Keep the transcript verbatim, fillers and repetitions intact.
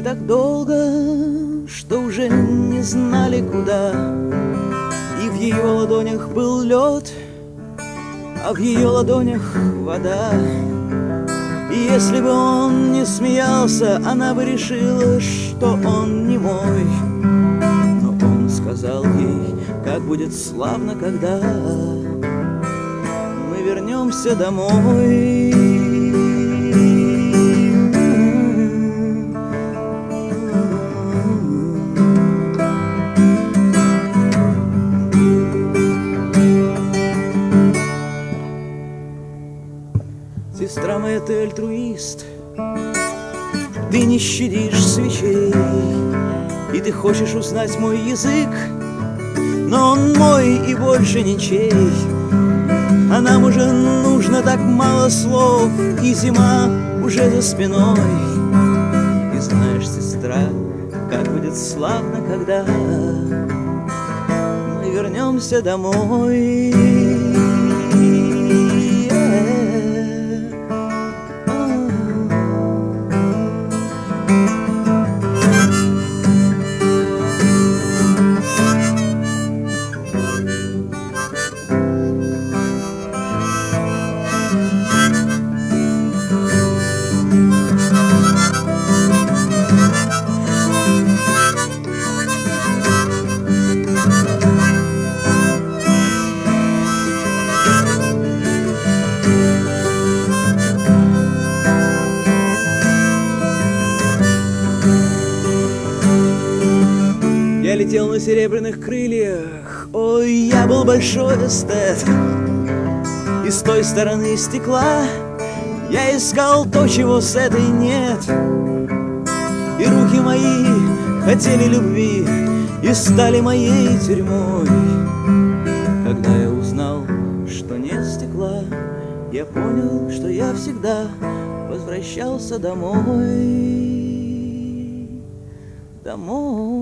так долго, что уже не знали куда. И в ее ладонях был лед, а в ее ладонях вода. И если бы он не смеялся, она бы решила, что он не мой. Но он сказал ей, как будет славно, когда мы вернемся домой. Сестра моя, ты альтруист, ты не щадишь свечей, и ты хочешь узнать мой язык, но он мой и больше ничей. А нам уже нужно так мало слов, и зима уже за спиной. И знаешь, сестра, как будет славно, когда мы вернемся домой. Я летел на серебряных крыльях, ой, я был большой эстет. И с той стороны стекла я искал то, чего с этой нет. И руки мои хотели любви и стали моей тюрьмой. Когда я узнал, что нет стекла, я понял, что я всегда возвращался домой. Домой.